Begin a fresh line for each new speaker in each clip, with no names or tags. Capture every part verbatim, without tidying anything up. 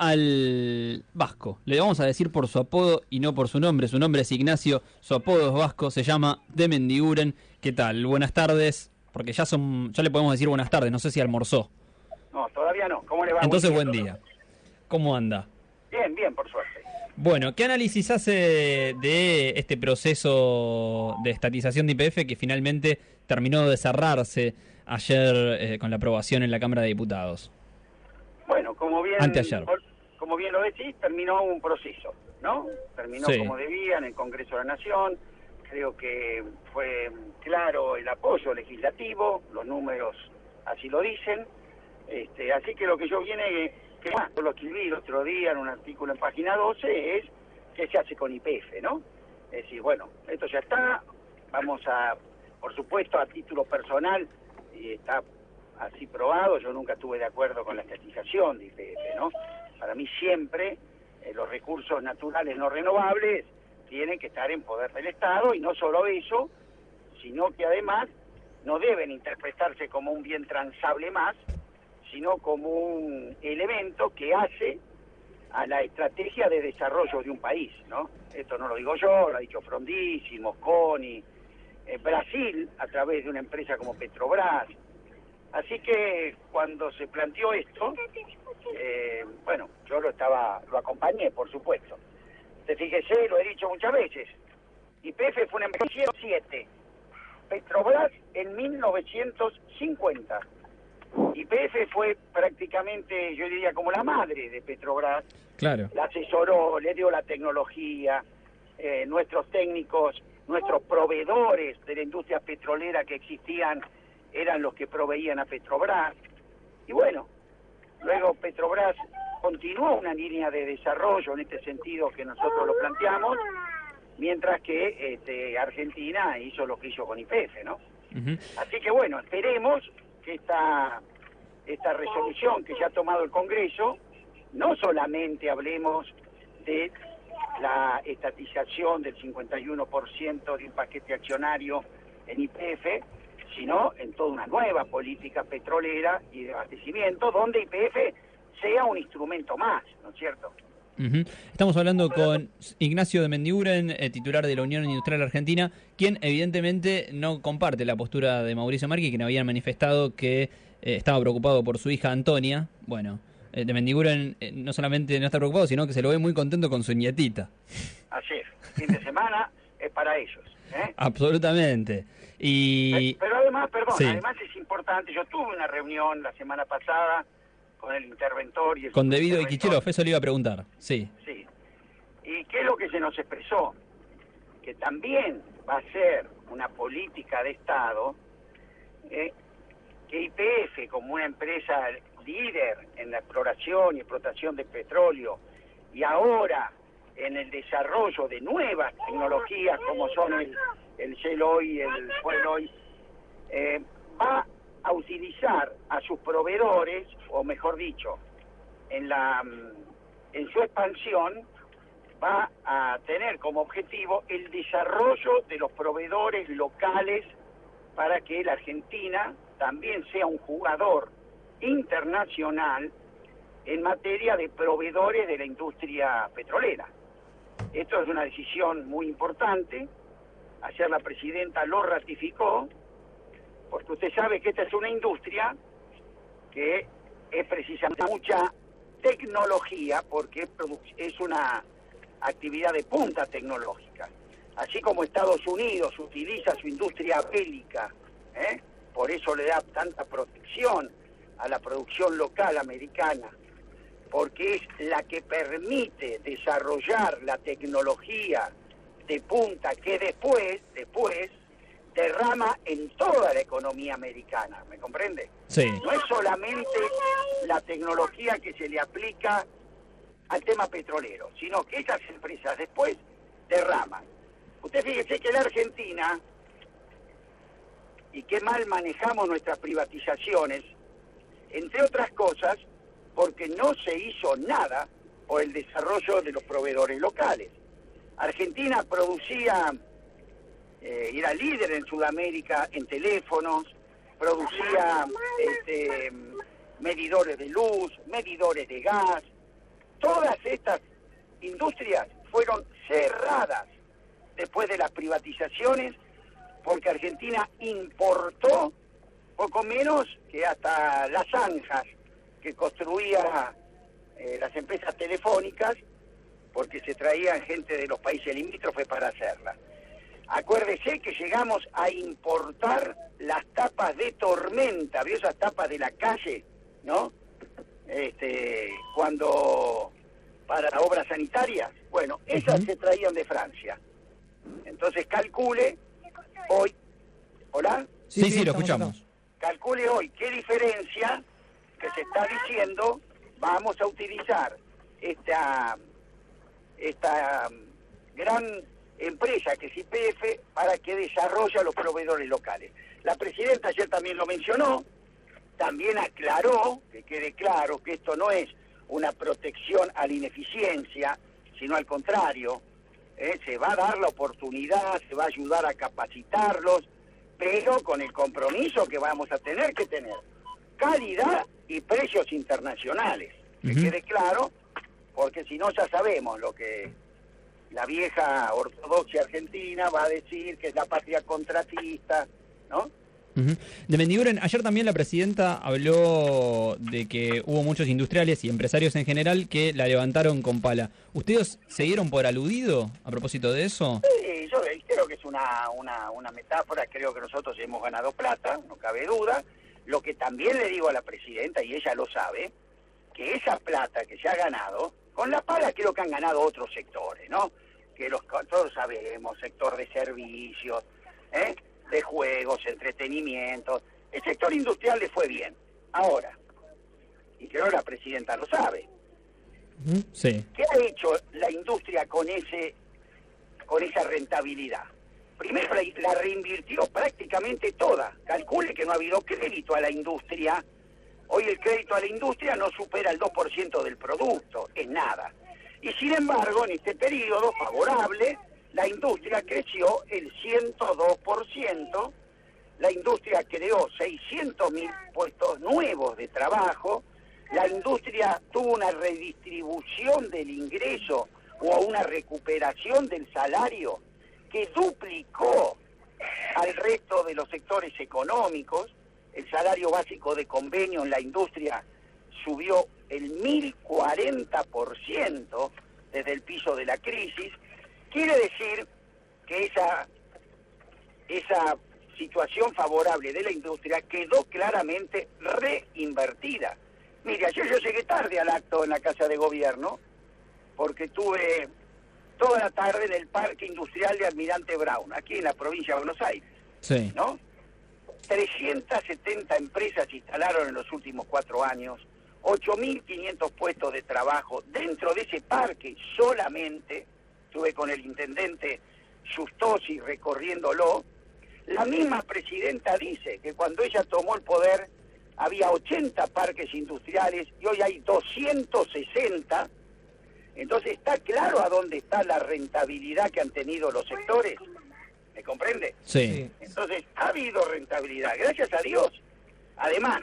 al Vasco. Le vamos a decir por su apodo y no por su nombre. Su nombre es Ignacio, su apodo es Vasco, se llama De Mendiguren. ¿Qué tal? Buenas tardes, porque ya son, ya le podemos decir buenas tardes, no sé si almorzó.
No, todavía no. ¿Cómo le va?
Entonces, buen día. ¿Cómo anda?
Bien, bien, por suerte.
Bueno, ¿qué análisis hace de este proceso de estatización de Y P F que finalmente terminó de cerrarse ayer eh, con la aprobación en la Cámara de Diputados?
Bueno, como bien,
Anteayer.
como bien lo decís, terminó un proceso, ¿no? Terminó
Sí.
como debía en el Congreso de la Nación. Creo que fue claro el apoyo legislativo, los números así lo dicen. Este, así que lo que yo viene, que más lo escribí el otro día en un artículo en página doce, es qué se hace con Y P F, ¿no? Es decir, bueno, esto ya está, vamos a, por supuesto, a título personal, y está así probado, yo nunca estuve de acuerdo con la estatización de Y P F, ¿no? Para mí siempre eh, los recursos naturales no renovables tienen que estar en poder del Estado, y no solo eso, sino que además no deben interpretarse como un bien transable más, sino como un elemento que hace a la estrategia de desarrollo de un país, ¿no? Esto no lo digo yo, lo ha dicho Frondizi, Mosconi, eh, Brasil, a través de una empresa como Petrobras. Así que cuando se planteó esto, eh, bueno, yo lo estaba, lo acompañé, por supuesto. Te fíjese, lo he dicho muchas veces, Y P F fue una empresa en mil novecientos siete, Petrobras en mil novecientos cincuenta. Y P F fue prácticamente, yo diría, como la madre de Petrobras.
Claro.
La asesoró, le dio la tecnología, eh, nuestros técnicos, nuestros proveedores de la industria petrolera que existían eran los que proveían a Petrobras. Y bueno, luego Petrobras continuó una línea de desarrollo en este sentido que nosotros lo planteamos, mientras que este, Argentina hizo lo que hizo con Y P F, ¿no?
Uh-huh.
Así que bueno, esperemos que esta, esta resolución que ya ha tomado el Congreso, no solamente hablemos de la estatización del cincuenta y uno por ciento de un paquete accionario en Y P F, sino en toda una nueva política petrolera y de abastecimiento, donde Y P F sea un instrumento más, ¿no es cierto?
Uh-huh. Estamos hablando con Ignacio de Mendiguren, eh, titular de la Unión Industrial Argentina, quien evidentemente no comparte la postura de Mauricio Macri, quien había manifestado que eh, estaba preocupado por su hija Antonia. Bueno, eh, de Mendiguren eh, no solamente no está preocupado, sino que se lo ve muy contento con su nietita.
Así es, fin de semana es para ellos, ¿eh?
Absolutamente. Y...
Pero además, perdón,
sí.
además es importante, yo tuve una reunión la semana pasada con el interventor y el
Con Devido y
interventor.
Kichilov, eso le iba a preguntar, sí.
Sí. ¿Y qué es lo que se nos expresó? Que también va a ser una política de Estado, eh, que Y P F, como una empresa líder en la exploración y explotación de petróleo, y ahora en el desarrollo de nuevas tecnologías como son el, el Shell Oil y el Fuel Oil, eh, va a utilizar a sus proveedores, o mejor dicho, en la en su expansión va a tener como objetivo el desarrollo de los proveedores locales para que la Argentina también sea un jugador internacional en materia de proveedores de la industria petrolera. Esto es una decisión muy importante. Ayer la presidenta lo ratificó, porque usted sabe que esta es una industria que es precisamente mucha tecnología, porque es una actividad de punta tecnológica. Así como Estados Unidos utiliza su industria bélica, ¿eh? por eso le da tanta protección a la producción local americana, porque es la que permite desarrollar la tecnología de punta que después, después, derrama en toda la economía americana, ¿me comprende?
Sí.
No es solamente la tecnología que se le aplica al tema petrolero, sino que esas empresas después derraman. Usted fíjese que la Argentina, y qué mal manejamos nuestras privatizaciones, entre otras cosas, porque no se hizo nada por el desarrollo de los proveedores locales. Argentina producía, eh, era líder en Sudamérica en teléfonos, producía este, medidores de luz, medidores de gas, de estas industrias fueron cerradas después de las privatizaciones, porque Argentina importó poco menos que hasta las zanjas que construía eh, las empresas telefónicas, porque se traían gente de los países limítrofes para hacerla. Acuérdese que llegamos a importar las tapas de tormenta, ¿vio esas tapas de la calle, no? Este, cuando para obras sanitarias, bueno, esas uh-huh. se traían de Francia. Entonces calcule hoy, ¿hola?
Sí, sí, sí lo escuchamos.
Calcule hoy qué diferencia que se está diciendo vamos a utilizar esta esta gran empresa que es Y P F para que desarrolle a los proveedores locales. La presidenta ayer también lo mencionó, también aclaró, que quede claro que esto no es una protección a la ineficiencia, sino al contrario, ¿eh? se va a dar la oportunidad, se va a ayudar a capacitarlos, pero con el compromiso que vamos a tener que tener, calidad y precios internacionales, que uh-huh. quede claro, porque si no ya sabemos lo que la vieja ortodoxia argentina va a decir que es la patria contratista, ¿no?
Uh-huh. De Mendiguren, ayer también la presidenta habló de que hubo muchos industriales y empresarios en general que la levantaron con pala. ¿Ustedes se dieron por aludido a propósito de eso?
Sí, yo creo que es una, una, una metáfora, creo que nosotros hemos ganado plata, no cabe duda. Lo que también le digo a la presidenta, y ella lo sabe, que esa plata que se ha ganado, con la pala creo que han ganado otros sectores, ¿no? Que los todos sabemos, sector de servicios, ¿eh? de juegos, entretenimiento. El sector industrial le fue bien. Ahora, y creo que la presidenta lo sabe,
sí.
¿qué ha hecho la industria con ese con esa rentabilidad? Primero la, la reinvirtió prácticamente toda. Calcule que no ha habido crédito a la industria. Hoy el crédito a la industria no supera el dos por ciento del producto, es nada. Y sin embargo, en este periodo favorable, la industria creció el ciento dos por ciento, la industria creó seiscientos mil puestos nuevos de trabajo, la industria tuvo una redistribución del ingreso o una recuperación del salario que duplicó al resto de los sectores económicos. El salario básico de convenio en la industria subió el mil cuarenta por ciento desde el piso de la crisis. Quiere decir que esa, esa situación favorable de la industria quedó claramente reinvertida. Mire, ayer yo llegué tarde al acto en la Casa de Gobierno porque tuve toda la tarde en el Parque Industrial de Almirante Brown, aquí en la provincia de Buenos Aires.
Sí.
¿No? trescientas setenta empresas se instalaron en los últimos cuatro años, ocho mil quinientos puestos de trabajo dentro de ese parque solamente. Estuve con el intendente Justosi recorriéndolo. La misma presidenta dice que cuando ella tomó el poder había ochenta parques industriales y hoy hay doscientos sesenta. Entonces está claro a dónde está la rentabilidad que han tenido los sectores. ¿Me comprende?
Sí.
Entonces ha habido rentabilidad, gracias a Dios. Además,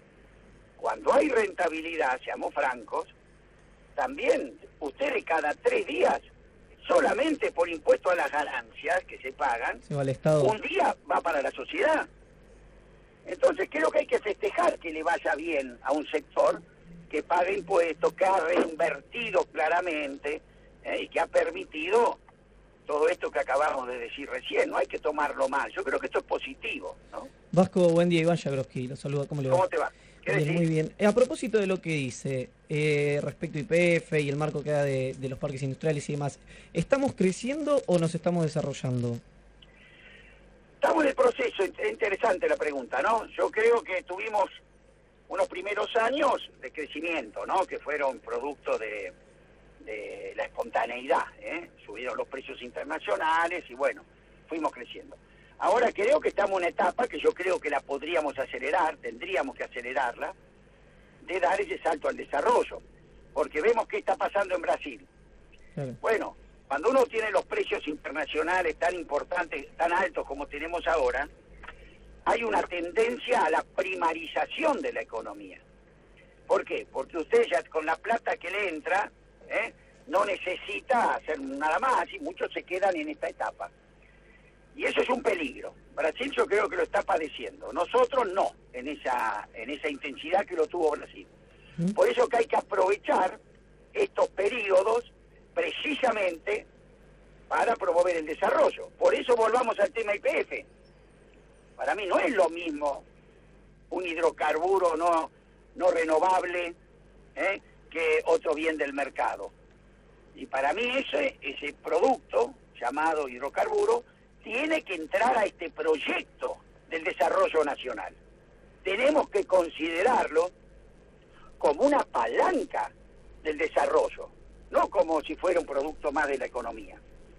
cuando hay rentabilidad, seamos francos, también ustedes cada tres días, solamente por impuesto a las ganancias que se pagan,
se va al Estado.
Un día va para la sociedad. Entonces creo que hay que festejar que le vaya bien a un sector que paga impuestos, que ha reinvertido claramente eh, y que ha permitido todo esto que acabamos de decir recién. No hay que tomarlo mal, yo creo que esto es positivo, ¿no?
Vasco, buen día. Iván Jagroski, lo saluda, ¿cómo le va?
¿Cómo te va? ¿Qué
Bien,
decís?
muy bien. Eh, a propósito de lo que dice eh, respecto a Y P F y el marco que da de, de los parques industriales y demás, ¿estamos creciendo o nos estamos desarrollando?
Estamos en el proceso, es interesante la pregunta, ¿no? Yo creo que tuvimos unos primeros años de crecimiento, ¿no? Que fueron producto de, de la espontaneidad, ¿eh? Subieron los precios internacionales y bueno, fuimos creciendo. Ahora creo que estamos en una etapa que yo creo que la podríamos acelerar, tendríamos que acelerarla, de dar ese salto al desarrollo, porque vemos qué está pasando en Brasil.
Claro.
Bueno, cuando uno tiene los precios internacionales tan importantes, tan altos como tenemos ahora, hay una tendencia a la primarización de la economía. ¿Por qué? Porque usted ya con la plata que le entra, ¿eh? no necesita hacer nada más y muchos se quedan en esta etapa. Y eso es un peligro. Brasil yo creo que lo está padeciendo. Nosotros no, en esa, en esa intensidad que lo tuvo Brasil. Por eso que hay que aprovechar estos periodos precisamente para promover el desarrollo. Por eso volvamos al tema Y P F. Para mí no es lo mismo un hidrocarburo no, no renovable ¿eh? que otro bien del mercado. Y para mí ese, ese producto llamado hidrocarburo tiene que entrar a este proyecto del desarrollo nacional. Tenemos que considerarlo como una palanca del desarrollo, no como si fuera un producto más de la economía.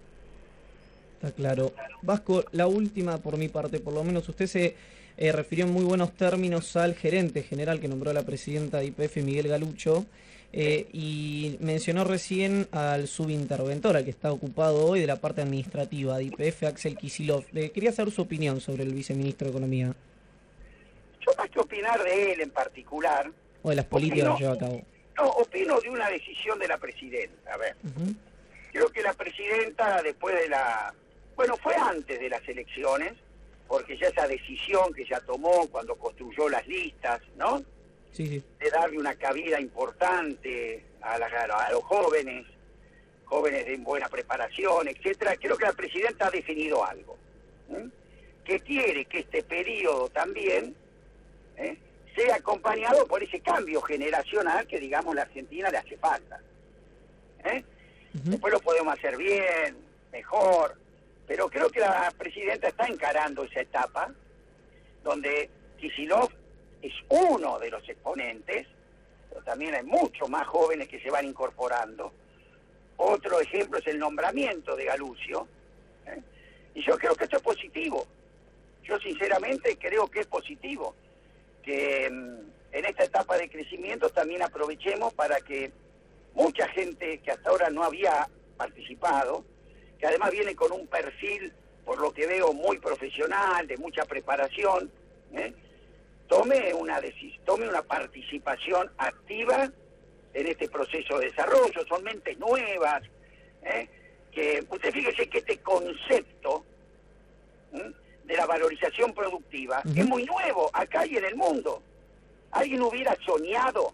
Está claro. Vasco, la última por mi parte, por lo menos usted se eh, refirió en muy buenos términos al gerente general que nombró la presidenta de Y P F, Miguel Galucho, eh, y mencionó recién al subinterventor, al que está ocupado hoy de la parte administrativa de Y P F, Axel Kicillof. Eh, quería saber su opinión sobre el viceministro de Economía.
Yo más que opinar de él en particular...
O de las políticas que lleva a cabo.
No, opino de una decisión de la presidenta. A ver, uh-huh. Creo que la presidenta después de la... Bueno, fue antes de las elecciones, porque ya esa decisión que ya tomó cuando construyó las listas, ¿no?
Sí, sí.
De darle una cabida importante a, la, a los jóvenes, jóvenes de buena preparación, etcétera. Creo que la presidenta ha definido algo, ¿eh? Que quiere que este periodo también ¿eh? sea acompañado por ese cambio generacional que, digamos, la Argentina le hace falta. ¿eh? Uh-huh. Después lo podemos hacer bien, mejor, pero creo que la presidenta está encarando esa etapa donde Kicillof es uno de los exponentes, pero también hay muchos más jóvenes que se van incorporando. Otro ejemplo es el nombramiento de Galucio, ¿eh? y yo creo que esto es positivo. Yo sinceramente creo que es positivo, que en esta etapa de crecimiento también aprovechemos para que mucha gente que hasta ahora no había participado, que además viene con un perfil, por lo que veo, muy profesional, de mucha preparación, ¿eh? tome una decis- tome una participación activa en este proceso de desarrollo. Son mentes nuevas, ¿eh? que usted fíjese que este concepto ¿eh? de la valorización productiva uh-huh. es muy nuevo acá y en el mundo. ¿Alguien hubiera soñado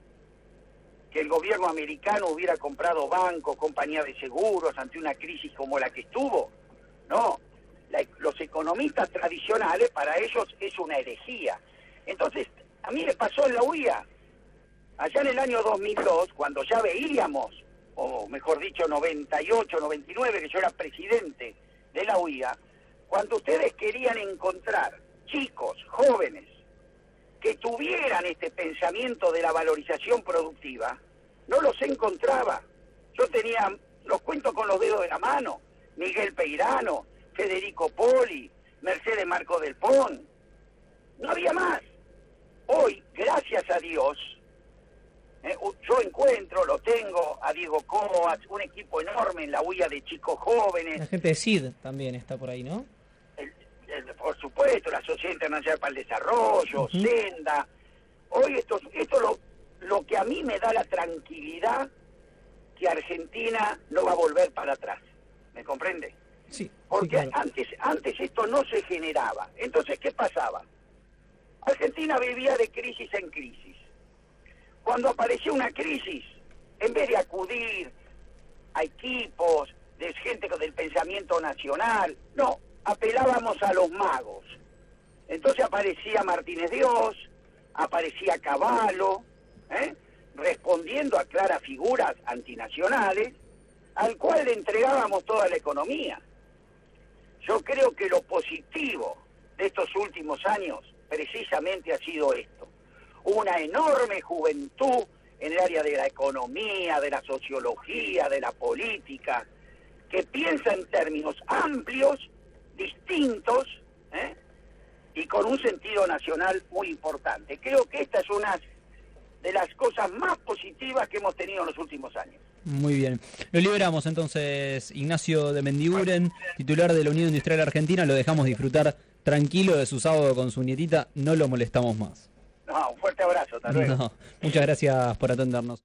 que el gobierno americano hubiera comprado bancos, compañías de seguros ante una crisis como la que estuvo? No, la, los economistas tradicionales, para ellos es una herejía. Entonces, a mí me pasó en la U I A, allá en el año dos mil dos, cuando ya veíamos, o mejor dicho, noventa y ocho, noventa y nueve, que yo era presidente de la U I A, cuando ustedes querían encontrar chicos, jóvenes, que tuvieran este pensamiento de la valorización productiva, no los encontraba. Yo tenía, los cuento con los dedos de la mano, Miguel Peirano, Federico Poli, Mercedes Marco del Pon, no había más. Hoy, gracias a Dios, eh, yo encuentro, lo tengo, a Diego Coats, un equipo enorme en la U I A de chicos jóvenes.
La gente de S I D también está por ahí, ¿no?
El, el, por supuesto, la Sociedad Internacional para el Desarrollo, uh-huh. Senda. Hoy esto, esto lo, lo que a mí me da la tranquilidad que Argentina no va a volver para atrás. ¿Me comprende?
Sí.
Porque
sí, claro.
antes, antes esto no se generaba. Entonces, ¿qué pasaba? Argentina vivía de crisis en crisis. Cuando apareció una crisis, en vez de acudir a equipos de gente del pensamiento nacional, no, apelábamos a los magos. Entonces aparecía Martínez Dios, aparecía Cavallo, ¿eh? respondiendo a claras figuras antinacionales, al cual le entregábamos toda la economía. Yo creo que lo positivo de estos últimos años precisamente ha sido esto. Una enorme juventud en el área de la economía, de la sociología, de la política, que piensa en términos amplios, distintos, ¿eh? y con un sentido nacional muy importante. Creo que esta es una de las cosas más positivas que hemos tenido en los últimos años.
Muy bien. Lo liberamos entonces, Ignacio de Mendiguren, titular de la Unión Industrial Argentina. Lo dejamos disfrutar tranquilo de su sábado con su nietita. No lo molestamos más.
No, un fuerte abrazo. Hasta luego.
No, muchas gracias por atendernos.